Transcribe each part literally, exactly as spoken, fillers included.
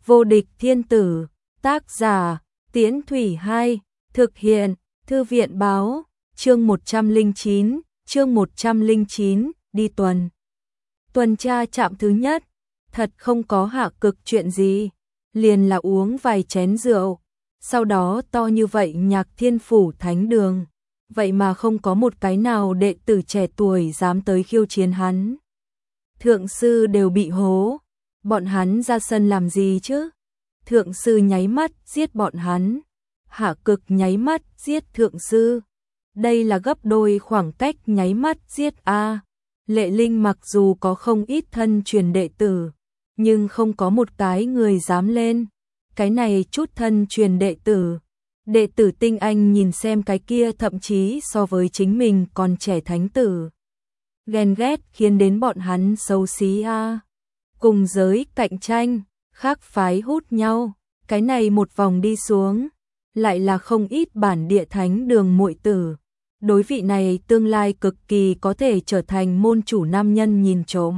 Vô địch thiên tử, tác giả, Tiễn Thủy Hai, thực hiện, Thư viện báo, chương một trăm lẻ chín, chương một trăm lẻ chín, đi tuần. Tuần tra trạm thứ nhất, thật không có hạ cực chuyện gì, liền là uống vài chén rượu, sau đó to như vậy Nhạc Thiên Phủ thánh đường, vậy mà không có một cái nào đệ tử trẻ tuổi dám tới khiêu chiến hắn. Thượng sư đều bị hố, bọn hắn ra sân làm gì chứ? Thượng sư nháy mắt giết bọn hắn, hạ cực nháy mắt giết thượng sư. Đây là gấp đôi khoảng cách nháy mắt giết a. Lệ Linh mặc dù có không ít thân truyền đệ tử, nhưng không có một cái người dám lên. Cái này chút thân truyền đệ tử, đệ tử tinh anh nhìn xem cái kia thậm chí so với chính mình còn trẻ thánh tử. Ghen ghét khiến đến bọn hắn xấu xí a. Cùng giới cạnh tranh, khác phái hút nhau, cái này một vòng đi xuống, lại là không ít bản địa thánh đường muội tử. Đối vị này tương lai cực kỳ có thể trở thành môn chủ nam nhân nhìn trộm.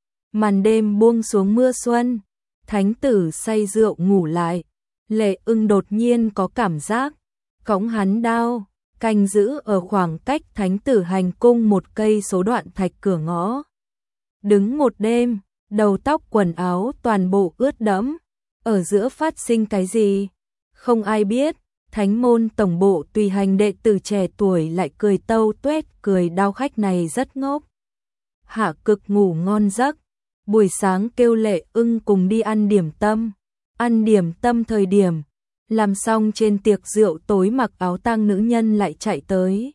Màn đêm buông xuống mưa xuân, thánh tử say rượu ngủ lại, Lệ Ưng đột nhiên có cảm giác, cõng hắn đao, canh giữ ở khoảng cách thánh tử hành cung một cây số đoạn thạch cửa ngõ. Đứng một đêm, đầu tóc quần áo toàn bộ ướt đẫm, ở giữa phát sinh cái gì? Không ai biết. Thánh môn tổng bộ tùy hành đệ tử trẻ tuổi lại cười tâu tuét, cười đao khách này rất ngốc. Hạ cực ngủ ngon giấc, buổi sáng kêu Lệ Ưng cùng đi ăn điểm tâm. Ăn điểm tâm thời điểm, làm xong trên tiệc rượu tối mặc áo tang nữ nhân lại chạy tới.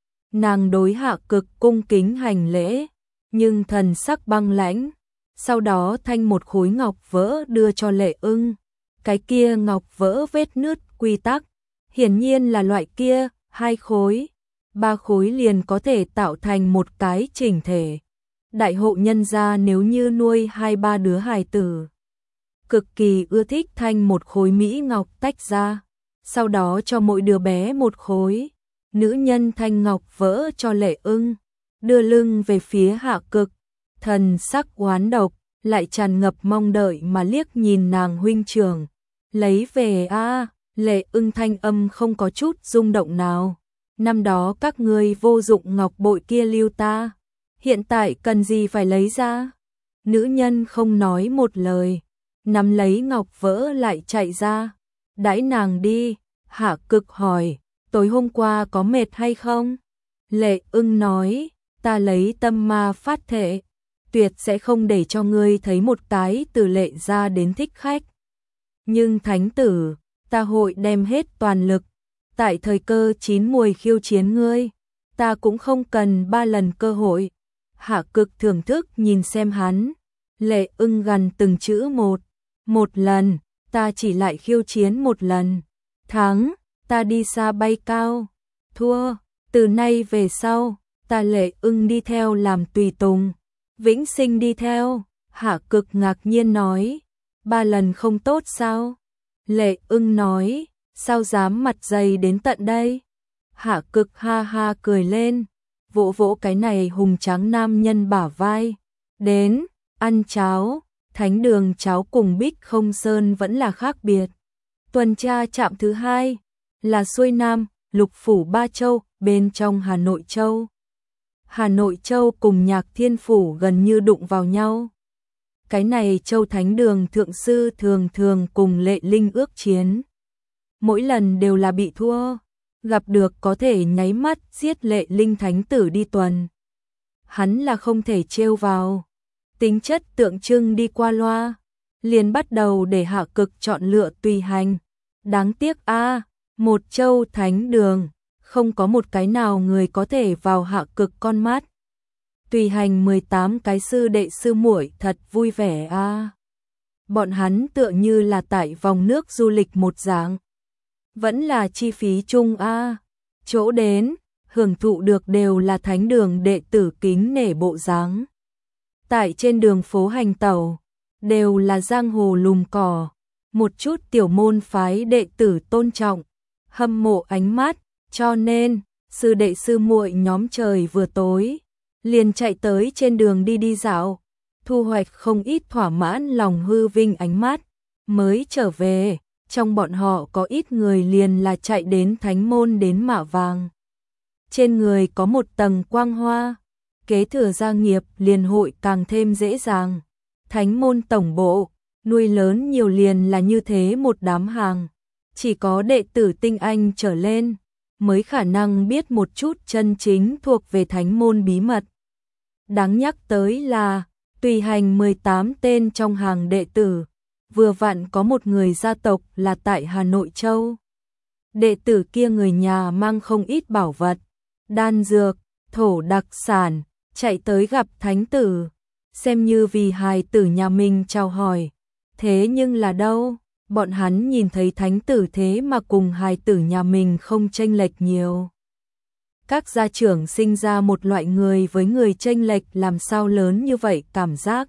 Nàng đối hạ cực cung kính hành lễ, nhưng thần sắc băng lãnh. Sau đó thanh một khối ngọc vỡ đưa cho Lệ Ưng. Cái kia ngọc vỡ vết nứt quy tắc. Hiển nhiên là loại kia, hai khối, ba khối liền có thể tạo thành một cái chỉnh thể. Đại hộ nhân gia nếu như nuôi hai ba đứa hài tử, cực kỳ ưa thích thanh một khối mỹ ngọc tách ra, sau đó cho mỗi đứa bé một khối. Nữ nhân thanh ngọc vỡ cho Lệ Ưng, đưa lưng về phía hạ cực, thần sắc oán độc, lại tràn ngập mong đợi mà liếc nhìn nàng huynh trưởng. Lấy về a. À. Lệ Ưng thanh âm không có chút rung động nào. Năm đó các ngươi vô dụng ngọc bội kia lưu ta, hiện tại cần gì phải lấy ra? Nữ nhân không nói một lời, nắm lấy ngọc vỡ lại chạy ra. Đãi nàng đi, hạ cực hỏi, tối hôm qua có mệt hay không? Lệ Ưng nói, ta lấy tâm ma phát thể, tuyệt sẽ không để cho ngươi thấy một cái từ Lệ ra đến thích khách. Nhưng thánh tử, ta hội đem hết toàn lực, tại thời cơ chín muồi khiêu chiến ngươi, ta cũng không cần ba lần cơ hội. Hạ cực thưởng thức nhìn xem hắn, Lệ Ưng gần từng chữ một, một lần, ta chỉ lại khiêu chiến một lần, thắng, ta đi xa bay cao, thua, từ nay về sau, ta Lệ Ưng đi theo làm tùy tùng, vĩnh sinh đi theo. Hạ cực ngạc nhiên nói, ba lần không tốt sao? Lệ Ưng nói, sao dám mặt dày đến tận đây? Hạ cực ha ha cười lên, vỗ vỗ cái này hùng tráng nam nhân bả vai. Đến, ăn cháo, thánh đường cháo cùng Bích Không Sơn vẫn là khác biệt. Tuần tra trạm thứ hai, là xuôi Nam, lục phủ ba châu, bên trong Hà Nội Châu. Hà Nội Châu cùng Nhạc Thiên Phủ gần như đụng vào nhau. Cái này Châu Thánh Đường thượng sư thường thường cùng Lệ Linh ước chiến. Mỗi lần đều là bị thua, gặp được có thể nháy mắt giết Lệ Linh thánh tử đi tuần. Hắn là không thể trêu vào, tính chất tượng trưng đi qua loa, liền bắt đầu để hạ cực chọn lựa tùy hành. Đáng tiếc a, một Châu Thánh Đường, không có một cái nào người có thể vào hạ cực con mắt. Tùy hành mười tám cái sư đệ sư muội thật vui vẻ a. À. Bọn hắn tựa như là tại vòng nước du lịch một dạng. Vẫn là chi phí chung a. À. Chỗ đến, hưởng thụ được đều là thánh đường đệ tử kính nể bộ dáng. Tại trên đường phố hành tẩu, đều là giang hồ lùm cỏ, một chút tiểu môn phái đệ tử tôn trọng, hâm mộ ánh mắt, cho nên sư đệ sư muội nhóm trời vừa tối liền chạy tới trên đường đi đi dạo, thu hoạch không ít thỏa mãn lòng hư vinh ánh mắt. mới trở về, trong bọn họ có ít người liền là chạy đến thánh môn đến mạ vàng. Trên người có một tầng quang hoa, kế thừa gia nghiệp liền hội càng thêm dễ dàng. Thánh môn tổng bộ, nuôi lớn nhiều liền là như thế một đám hàng. Chỉ có đệ tử tinh anh trở lên, mới khả năng biết một chút chân chính thuộc về thánh môn bí mật. Đáng nhắc tới là, tùy hành mười tám tên trong hàng đệ tử, vừa vặn có một người gia tộc là tại Hà Nội Châu. Đệ tử kia người nhà mang không ít bảo vật, đan dược, thổ đặc sản, chạy tới gặp thánh tử, xem như vì hài tử nhà mình chào hỏi. Thế nhưng là đâu, bọn hắn nhìn thấy thánh tử thế mà cùng hài tử nhà mình không chênh lệch nhiều. Các gia trưởng sinh ra một loại người với người chênh lệch làm sao lớn như vậy cảm giác.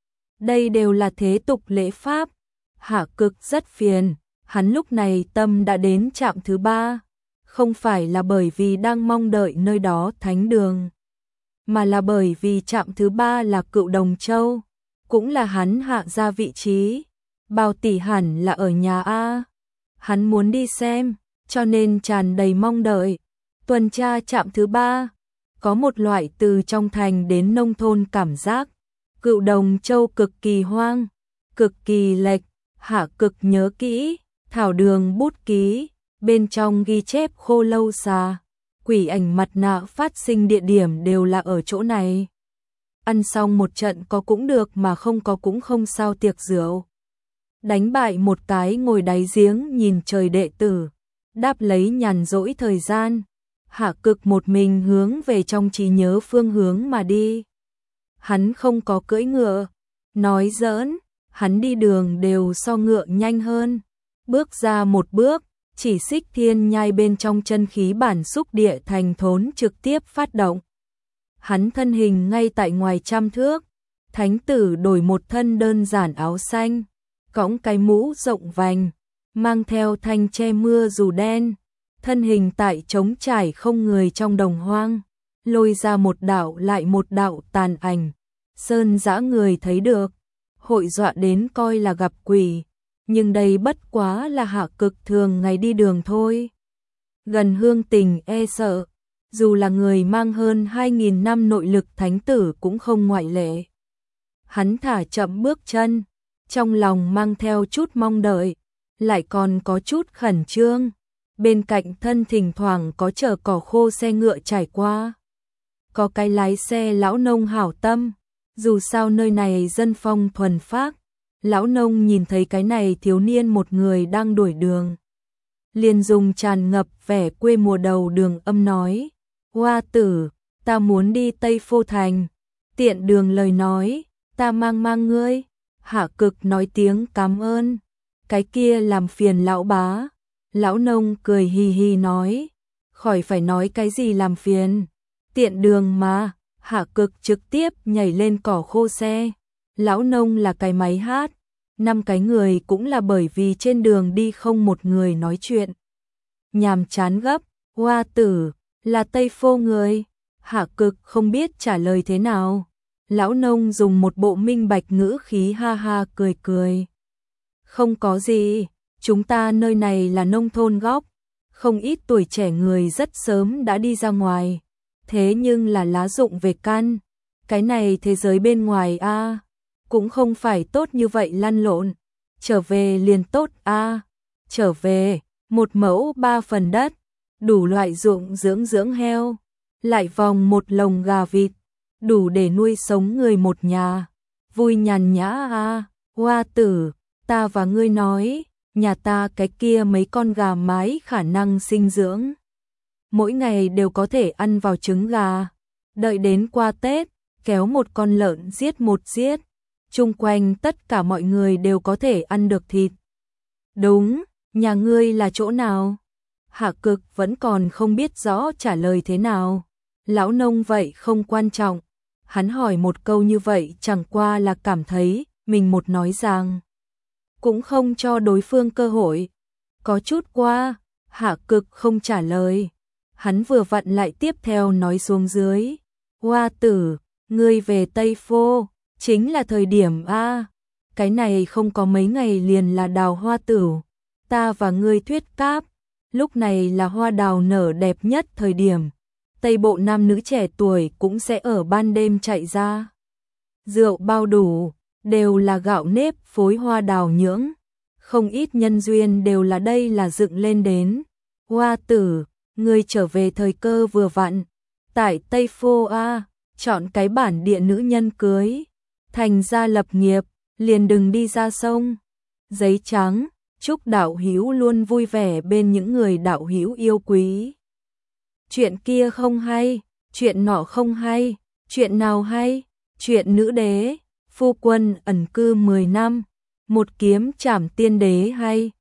Đây đều là thế tục lễ pháp. Hạ Cực rất phiền, hắn lúc này tâm đã đến trạm thứ ba, không phải là bởi vì đang mong đợi nơi đó thánh đường, mà là bởi vì trạm thứ ba là Cựu Đồng Châu, cũng là hắn hạ ra vị trí. Bao tỷ hẳn là ở nhà A, hắn muốn đi xem, cho nên tràn đầy mong đợi. Tuần tra trạm thứ ba, có một loại từ trong thành đến nông thôn cảm giác. Cựu Đồng Châu cực kỳ hoang, cực kỳ lệch. Hạ Cực nhớ kỹ, thảo đường bút ký, bên trong ghi chép Khô Lâu Xà, quỷ ảnh mặt nạ phát sinh địa điểm đều là ở chỗ này. Ăn xong một trận có cũng được mà không có cũng không sao tiệc rượu. Đánh bại một cái ngồi đáy giếng nhìn trời đệ tử, đáp lấy nhàn rỗi thời gian. Hạ Cực một mình hướng về trong trí nhớ phương hướng mà đi. Hắn không có cưỡi ngựa, nói giỡn. Hắn đi đường đều so ngựa nhanh hơn. Bước ra một bước, chỉ xích thiên nhai bên trong chân khí bản xúc địa thành thốn trực tiếp phát động. Hắn thân hình ngay tại ngoài trăm thước. Thánh tử đổi một thân đơn giản áo xanh, cõng cái mũ rộng vành, mang theo thanh che mưa dù đen. Thân hình tại trống trải không người trong đồng hoang, lôi ra một đạo lại một đạo tàn ảnh. Sơn dã người thấy được, hội dọa đến coi là gặp quỷ, nhưng đây bất quá là Hạ Cực thường ngày đi đường thôi. Gần hương tình e sợ, dù là người mang hơn hai nghìn năm nội lực thánh tử cũng không ngoại lệ. Hắn thả chậm bước chân, trong lòng mang theo chút mong đợi, lại còn có chút khẩn trương. Bên cạnh thân thỉnh thoảng có chở cỏ khô xe ngựa trải qua. Có cái lái xe lão nông hảo tâm. Dù sao nơi này dân phong thuần phác, lão nông nhìn thấy cái này thiếu niên một người đang đuổi đường. Liền dùng tràn ngập vẻ quê mùa đầu đường âm nói, Hoa tử, ta muốn đi Tây Phô Thành, tiện đường lời nói, ta mang mang ngươi. Hạ Cực nói tiếng cảm ơn, cái kia làm phiền lão bá. Lão nông cười hì hì nói, khỏi phải nói cái gì làm phiền, tiện đường mà. Hạ Cực trực tiếp nhảy lên cỏ khô xe. Lão nông là cái máy hát, năm cái người cũng là bởi vì trên đường đi không một người nói chuyện. Nhàm chán gấp, Hoa tử, là Tây Phô người. Hạ Cực không biết trả lời thế nào. Lão nông dùng một bộ minh bạch ngữ khí ha ha cười cười. Không có gì, chúng ta nơi này là nông thôn góc, không ít tuổi trẻ người rất sớm đã đi ra ngoài. Thế nhưng là lá rụng về căn, cái này thế giới bên ngoài a à, cũng không phải tốt như vậy lăn lộn, trở về liền tốt a à. Trở về, một mẫu ba phần đất, đủ loại ruộng dưỡng dưỡng heo, lại vòng một lồng gà vịt, đủ để nuôi sống người một nhà, vui nhàn nhã a à. Hoa tử, ta và ngươi nói, nhà ta cái kia mấy con gà mái khả năng sinh dưỡng. Mỗi ngày đều có thể ăn vào trứng gà. Đợi đến qua Tết, kéo một con lợn giết một giết. Chung quanh tất cả mọi người đều có thể ăn được thịt. Đúng, nhà ngươi là chỗ nào? Hạ Cực vẫn còn không biết rõ trả lời thế nào. Lão nông vậy không quan trọng. Hắn hỏi một câu như vậy chẳng qua là cảm thấy mình một nói rằng. Cũng không cho đối phương cơ hội. Có chút qua, Hạ Cực không trả lời. Hắn vừa vặn lại tiếp theo nói xuống dưới. Hoa tử, ngươi về Tây Phô, chính là thời điểm a. cái này không có mấy ngày liền là đào hoa tửu, ta và ngươi thuyết cáp, lúc này là hoa đào nở đẹp nhất thời điểm, Tây Bộ nam nữ trẻ tuổi cũng sẽ ở ban đêm chạy ra. Rượu bao đủ, đều là gạo nếp phối hoa đào nhưỡng, không ít nhân duyên đều là đây là dựng lên đến. Hoa tử, ngươi trở về thời cơ vừa vặn, tại Tây Phô A, chọn cái bản địa nữ nhân cưới, thành gia lập nghiệp, liền đừng đi ra sông. Giấy trắng, chúc đạo hữu luôn vui vẻ bên những người đạo hữu yêu quý. Chuyện kia không hay, chuyện nọ không hay, chuyện nào hay? Chuyện nữ đế, phu quân ẩn cư mười năm, một kiếm trảm tiên đế hay.